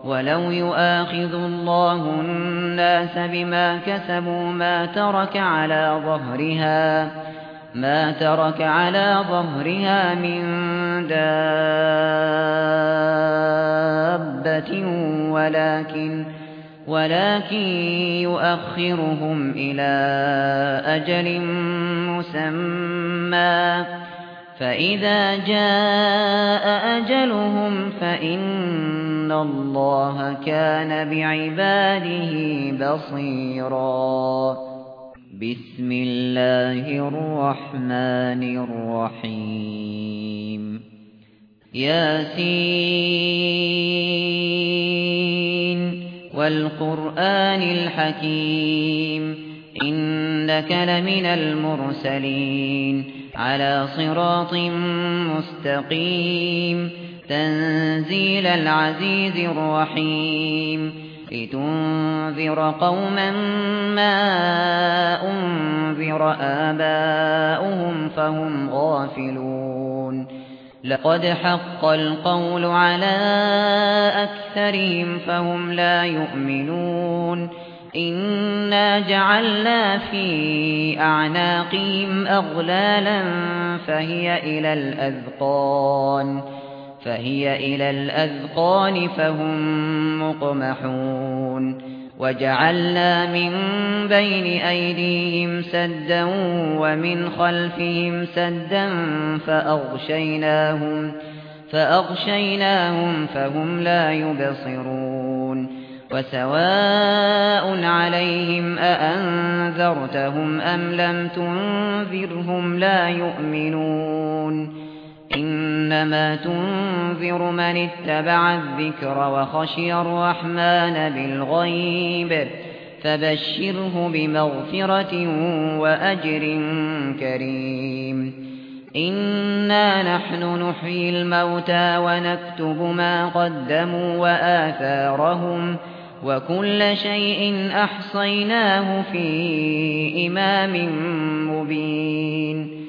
ولو يؤاخذ الله الناس بما كسبوا ما ترك على ظهرها من دابة ولكن يؤخرهم إلى أجل مسمى فإذا جاء أجلهم فإن الله كان بعباده بصيرا. بسم الله الرحمن الرحيم. ياسين والقرآن الحكيم إنك لمن المرسلين على صراط مستقيم تنزيل العزيز الرحيم لتنذر قوما ما أنذر آباؤهم فهم غافلون لقد حق القول على أكثرهم فهم لا يؤمنون إنا جعلنا في أعناقهم أغلالا فهي إلى الأذقان فهم مقمحون وجعلنا من بين أيديهم سدا ومن خلفهم سدا فأغشيناهم فهم لا يبصرون وسواء عليهم أأنذرتهم أم لم تنذرهم لا يؤمنون إنما تنذر من اتبع الذكر وخشي الرحمن بالغيب فبشره بمغفرة وأجر كريم. إنا نحن نحيي الموتى ونكتب ما قدموا وآثارهم وكل شيء أحصيناه في إمام مبين.